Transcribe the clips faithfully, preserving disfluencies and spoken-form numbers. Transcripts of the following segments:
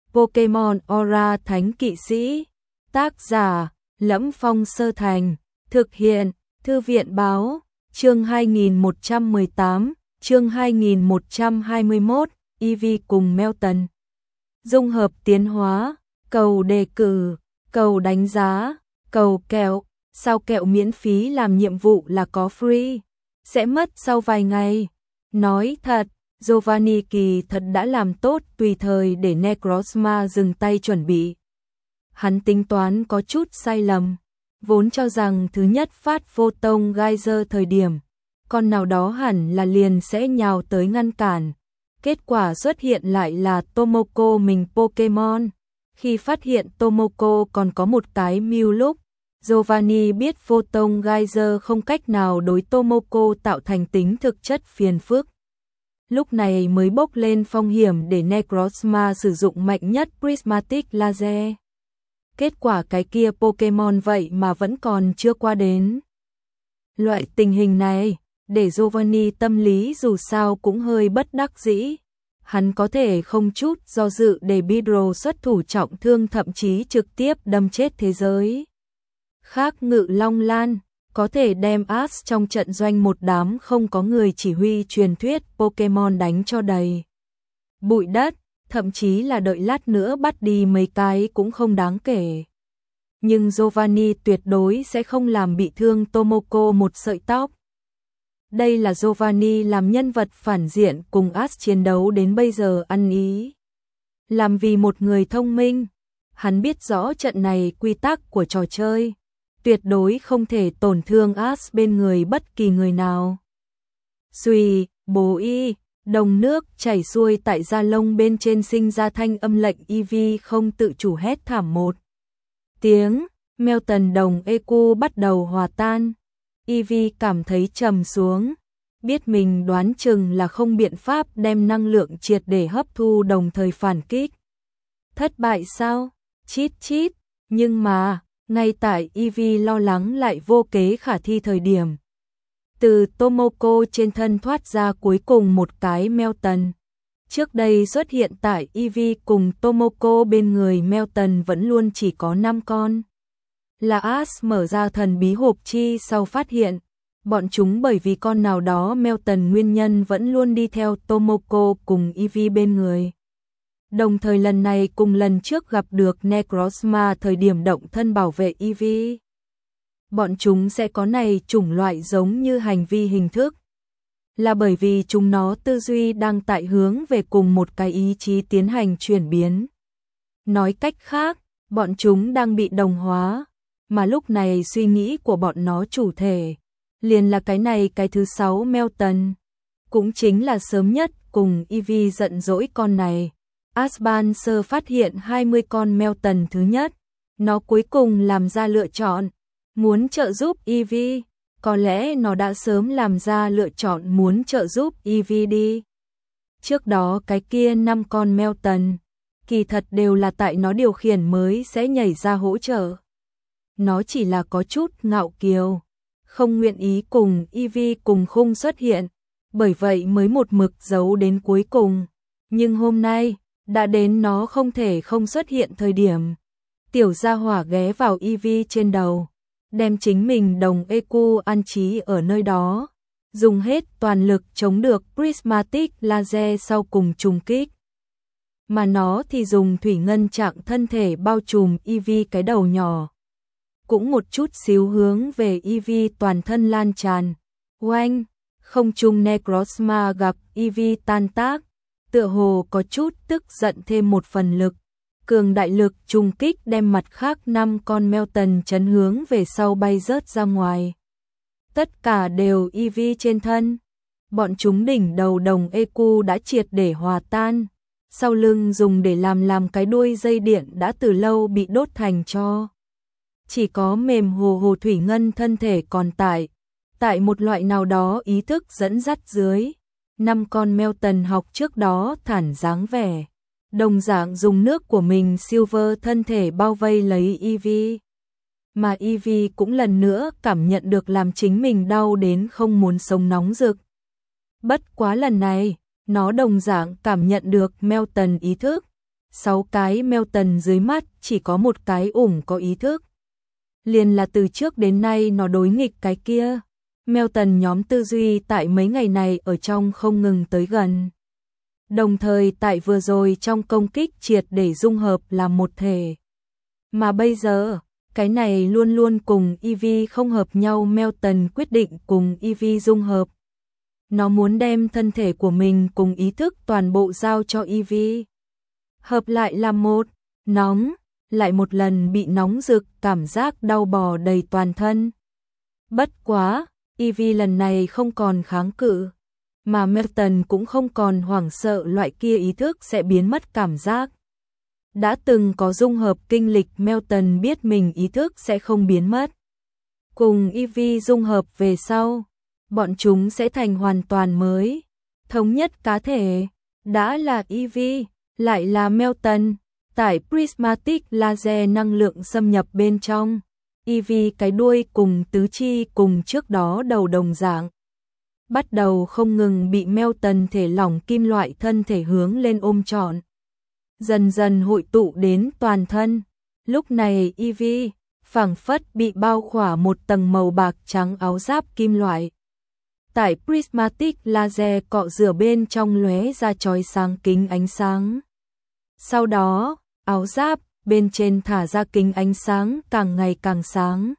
Pokemon Aura Thánh Kỵ Sĩ. Tác giả: Lẫm Phong Sơ Thành. Thực hiện: Thư viện báo. Chương hai nghìn một trăm mười tám, chương hai nghìn một trăm hai mươi mốt, Eevee cùng Melton. Dung hợp tiến hóa, cầu đề cử, cầu đánh giá, cầu kẹo, sao kẹo miễn phí làm nhiệm vụ là có free, sẽ mất sau vài ngày. Nói thật, Giovanni kỳ thật đã làm tốt tùy thời để Necrozma dừng tay chuẩn bị. Hắn tính toán có chút sai lầm, vốn cho rằng thứ nhất phát Photon Geyser thời điểm, con nào đó hẳn là liền sẽ nhào tới ngăn cản. Kết quả xuất hiện lại là Tomoko mình Pokemon. Khi phát hiện Tomoko còn có một cái Mew lúc, Giovanni biết Photon Geyser không cách nào đối Tomoko tạo thành tính thực chất phiền phức. Lúc này mới bốc lên phong hiểm để Necrozma sử dụng mạnh nhất Prismatic Laser. Kết quả cái kia Pokemon vậy mà vẫn còn chưa qua đến. Loại tình hình này, để Giovanni tâm lý dù sao cũng hơi bất đắc dĩ. Hắn có thể không chút do dự để Beedrill xuất thủ trọng thương, thậm chí trực tiếp đâm chết thế giới khác Ngự Long Lan, có thể đem Ash trong trận doanh một đám không có người chỉ huy truyền thuyết Pokemon đánh cho đầy bụi đất, thậm chí là đợi lát nữa bắt đi mấy cái cũng không đáng kể. Nhưng Giovanni tuyệt đối sẽ không làm bị thương Tomoko một sợi tóc. Đây là Giovanni làm nhân vật phản diện cùng Ash chiến đấu đến bây giờ ăn ý. Làm vì một người thông minh, hắn biết rõ trận này quy tắc của trò chơi, tuyệt đối không thể tổn thương Ash bên người bất kỳ người nào. Xuy, bố y, đồng nước chảy xuôi tại da lông bên trên sinh ra thanh âm lệnh Eevee không tự chủ hét thảm một tiếng. Melton đồng e quy bắt đầu hòa tan. Eevee cảm thấy trầm xuống, biết mình đoán chừng là không biện pháp đem năng lượng triệt để hấp thu đồng thời phản kích. Thất bại sao? Chít chít, nhưng mà, ngay tại Eevee lo lắng lại vô kế khả thi thời điểm, từ Tomoko trên thân thoát ra cuối cùng một cái Melton. Trước đây xuất hiện tại Eevee cùng Tomoko bên người Melton vẫn luôn chỉ có năm con. Là Ash mở ra thần bí hộp chi sau phát hiện, bọn chúng bởi vì con nào đó Melton nguyên nhân vẫn luôn đi theo Tomoko cùng Eevee bên người. Đồng thời lần này cùng lần trước gặp được Necrozma thời điểm động thân bảo vệ Eevee. Bọn chúng sẽ có này chủng loại giống như hành vi hình thức. Là bởi vì chúng nó tư duy đang tại hướng về cùng một cái ý chí tiến hành chuyển biến. Nói cách khác, bọn chúng đang bị đồng hóa, mà lúc này suy nghĩ của bọn nó chủ thể liền là cái này cái thứ sáu Melton, cũng chính là sớm nhất cùng Eevee giận dỗi con này. Asbanser phát hiện hai mươi con Melton thứ nhất, nó cuối cùng làm ra lựa chọn muốn trợ giúp Eevee. Có lẽ nó đã sớm làm ra lựa chọn muốn trợ giúp Eevee đi. Trước đó cái kia năm con Melton, kỳ thật đều là tại nó điều khiển mới sẽ nhảy ra hỗ trợ. Nó chỉ là có chút ngạo kiều, không nguyện ý cùng Eevee cùng khung xuất hiện, bởi vậy mới một mực giấu đến cuối cùng. Nhưng hôm nay, đã đến nó không thể không xuất hiện thời điểm. Tiểu gia hỏa ghé vào Eevee trên đầu, đem chính mình đồng e quy an trí ở nơi đó, dùng hết toàn lực chống được Prismatic Laser sau cùng trùng kích. Mà nó thì dùng thủy ngân trạng thân thể bao trùm Eevee cái đầu nhỏ, cũng một chút xíu hướng về Eevee toàn thân lan tràn. Oanh, không trung Necrozma gặp Eevee tan tác, tựa hồ có chút tức giận thêm một phần lực. Cường đại lực trùng kích đem mặt khác năm con Melton chấn hướng về sau bay rớt ra ngoài. Tất cả đều Eevee trên thân. Bọn chúng đỉnh đầu đồng e quy đã triệt để hòa tan. Sau lưng dùng để làm làm cái đuôi dây điện đã từ lâu bị đốt thành tro. Chỉ có mềm hồ hồ thủy ngân thân thể còn tại. Tại một loại nào đó ý thức dẫn dắt dưới, năm con Melton học trước đó thản dáng vẻ. Đồng dạng dùng nước của mình Silver thân thể bao vây lấy Eevee. Mà Eevee cũng lần nữa cảm nhận được làm chính mình đau đến không muốn sống nóng rực. Bất quá lần này, nó đồng dạng cảm nhận được Melton ý thức, sáu cái Melton dưới mắt chỉ có một cái ủng có ý thức. Liền là từ trước đến nay nó đối nghịch cái kia. Melton nhóm tư duy tại mấy ngày này ở trong không ngừng tới gần. Đồng thời tại vừa rồi trong công kích triệt để dung hợp làm một thể. Mà bây giờ, cái này luôn luôn cùng Eevee không hợp nhau. Melton quyết định cùng Eevee dung hợp. Nó muốn đem thân thể của mình cùng ý thức toàn bộ giao cho Eevee. Hợp lại làm một, nóng, lại một lần bị nóng rực, cảm giác đau bò đầy toàn thân. Bất quá, Eevee lần này không còn kháng cự, mà Melton cũng không còn hoảng sợ loại kia ý thức sẽ biến mất cảm giác. Đã từng có dung hợp kinh lịch, Melton biết mình ý thức sẽ không biến mất. Cùng Eevee dung hợp về sau, bọn chúng sẽ thành hoàn toàn mới, thống nhất cá thể, đã là Eevee, lại là Melton, tải Prismatic Laser năng lượng xâm nhập bên trong. Eevee cái đuôi cùng tứ chi cùng trước đó đầu đồng dạng. Bắt đầu không ngừng bị Melton thể lỏng kim loại thân thể hướng lên ôm trọn. Dần dần hội tụ đến toàn thân. Lúc này Eevee phảng phất bị bao khỏa một tầng màu bạc trắng áo giáp kim loại. Tại Prismatic Laser cọ rửa bên trong lóe ra chói sáng kính ánh sáng. Sau đó, áo giáp bên trên thả ra kính ánh sáng càng ngày càng sáng.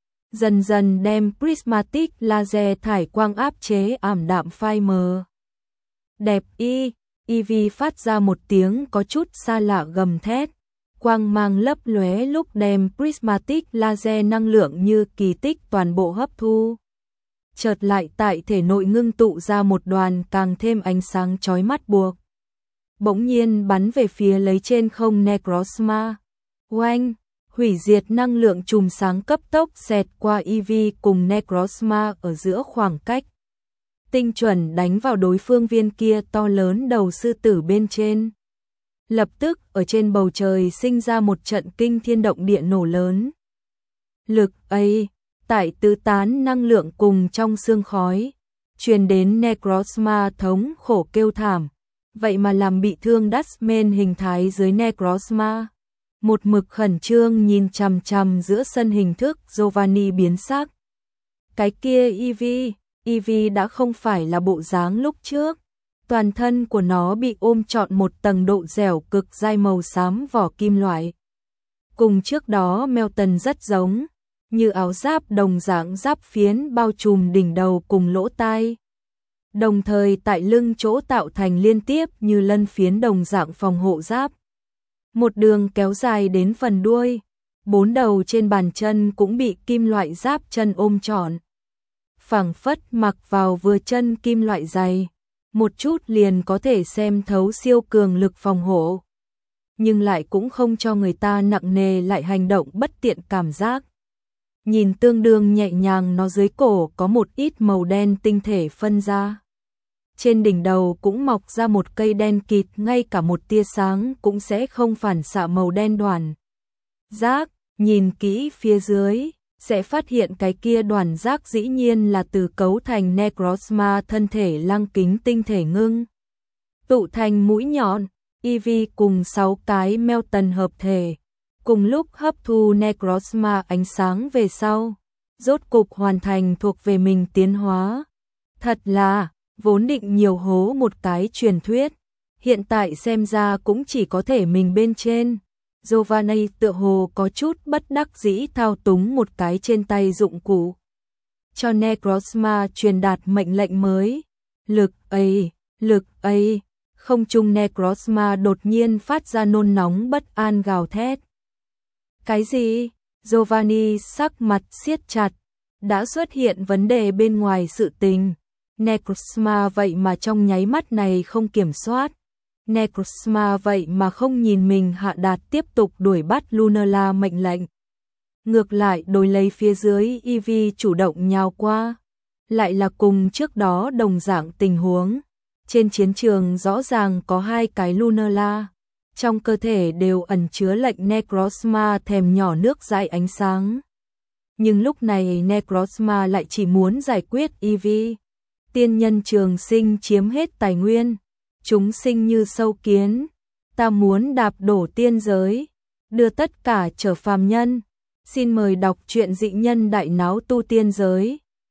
Dần dần đem Prismatic Laser thải quang áp chế ảm đạm phai mờ. Đẹp y, Eevee phát ra một tiếng có chút xa lạ gầm thét. Quang mang lấp lóe lúc đem Prismatic Laser năng lượng như kỳ tích toàn bộ hấp thu. Chợt lại tại thể nội ngưng tụ ra một đoàn càng thêm ánh sáng chói mắt buộc. Bỗng nhiên bắn về phía lấy trên không Necrozma. Oanh, hủy diệt năng lượng chùm sáng cấp tốc xẹt qua Eevee cùng Necrozma ở giữa khoảng cách. Tinh chuẩn đánh vào đối phương viên kia to lớn đầu sư tử bên trên. Lập tức ở trên bầu trời sinh ra một trận kinh thiên động địa nổ lớn. Lực ấy, tại tứ tán năng lượng cùng trong sương khói, truyền đến Necrozma thống khổ kêu thảm. Vậy mà làm bị thương Dustman hình thái dưới Necrozma. Một mực khẩn trương nhìn chằm chằm giữa sân hình thức Giovanni biến sắc. Cái kia Eevee, Eevee đã không phải là bộ dáng lúc trước. Toàn thân của nó bị ôm trọn một tầng độ dẻo cực dai màu xám vỏ kim loại. Cùng trước đó Melton rất giống, như áo giáp đồng dạng giáp phiến bao trùm đỉnh đầu cùng lỗ tai. Đồng thời tại lưng chỗ tạo thành liên tiếp như lân phiến đồng dạng phòng hộ giáp. Một đường kéo dài đến phần đuôi, bốn đầu trên bàn chân cũng bị kim loại giáp chân ôm trọn. Phảng phất mặc vào vừa chân kim loại dày, một chút liền có thể xem thấu siêu cường lực phòng hộ. Nhưng lại cũng không cho người ta nặng nề lại hành động bất tiện cảm giác. Nhìn tương đương nhẹ nhàng, nó dưới cổ có một ít màu đen tinh thể phân ra. Trên đỉnh đầu cũng mọc ra một cây đen kịt, ngay cả một tia sáng cũng sẽ không phản xạ màu đen đoàn rác. Nhìn kỹ phía dưới, sẽ phát hiện cái kia đoàn rác dĩ nhiên là từ cấu thành Necrozma thân thể lăng kính tinh thể ngưng. Tụ thành mũi nhọn, Eevee cùng sáu cái Melton hợp thể. Cùng lúc hấp thu Necrozma ánh sáng về sau, rốt cục hoàn thành thuộc về mình tiến hóa. Thật là, vốn định nhiều hố một cái truyền thuyết, hiện tại xem ra cũng chỉ có thể mình bên trên. Giovanni tựa hồ có chút bất đắc dĩ thao túng một cái trên tay dụng cụ. Cho Necrozma truyền đạt mệnh lệnh mới. Lực ấy, lực ấy, không trung Necrozma đột nhiên phát ra nôn nóng bất an gào thét. Cái gì? Giovanni sắc mặt siết chặt, đã xuất hiện vấn đề bên ngoài sự tình. Necrozma vậy mà trong nháy mắt này không kiểm soát. Necrozma vậy mà không nhìn mình hạ đạt tiếp tục đuổi bắt Lunala mệnh lệnh. Ngược lại đối lấy phía dưới Eevee chủ động nhào qua. Lại là cùng trước đó đồng dạng tình huống. Trên chiến trường rõ ràng có hai cái Lunala. Trong cơ thể đều ẩn chứa lệnh Necrozma thèm nhỏ nước dãi ánh sáng. Nhưng lúc này Necrozma lại chỉ muốn giải quyết Eevee. Tiên nhân trường sinh chiếm hết tài nguyên. Chúng sinh như sâu kiến. ta muốn đạp đổ tiên giới, đưa tất cả trở phàm nhân. Xin mời đọc truyện Dị Nhân Đại Náo Tu Tiên Giới.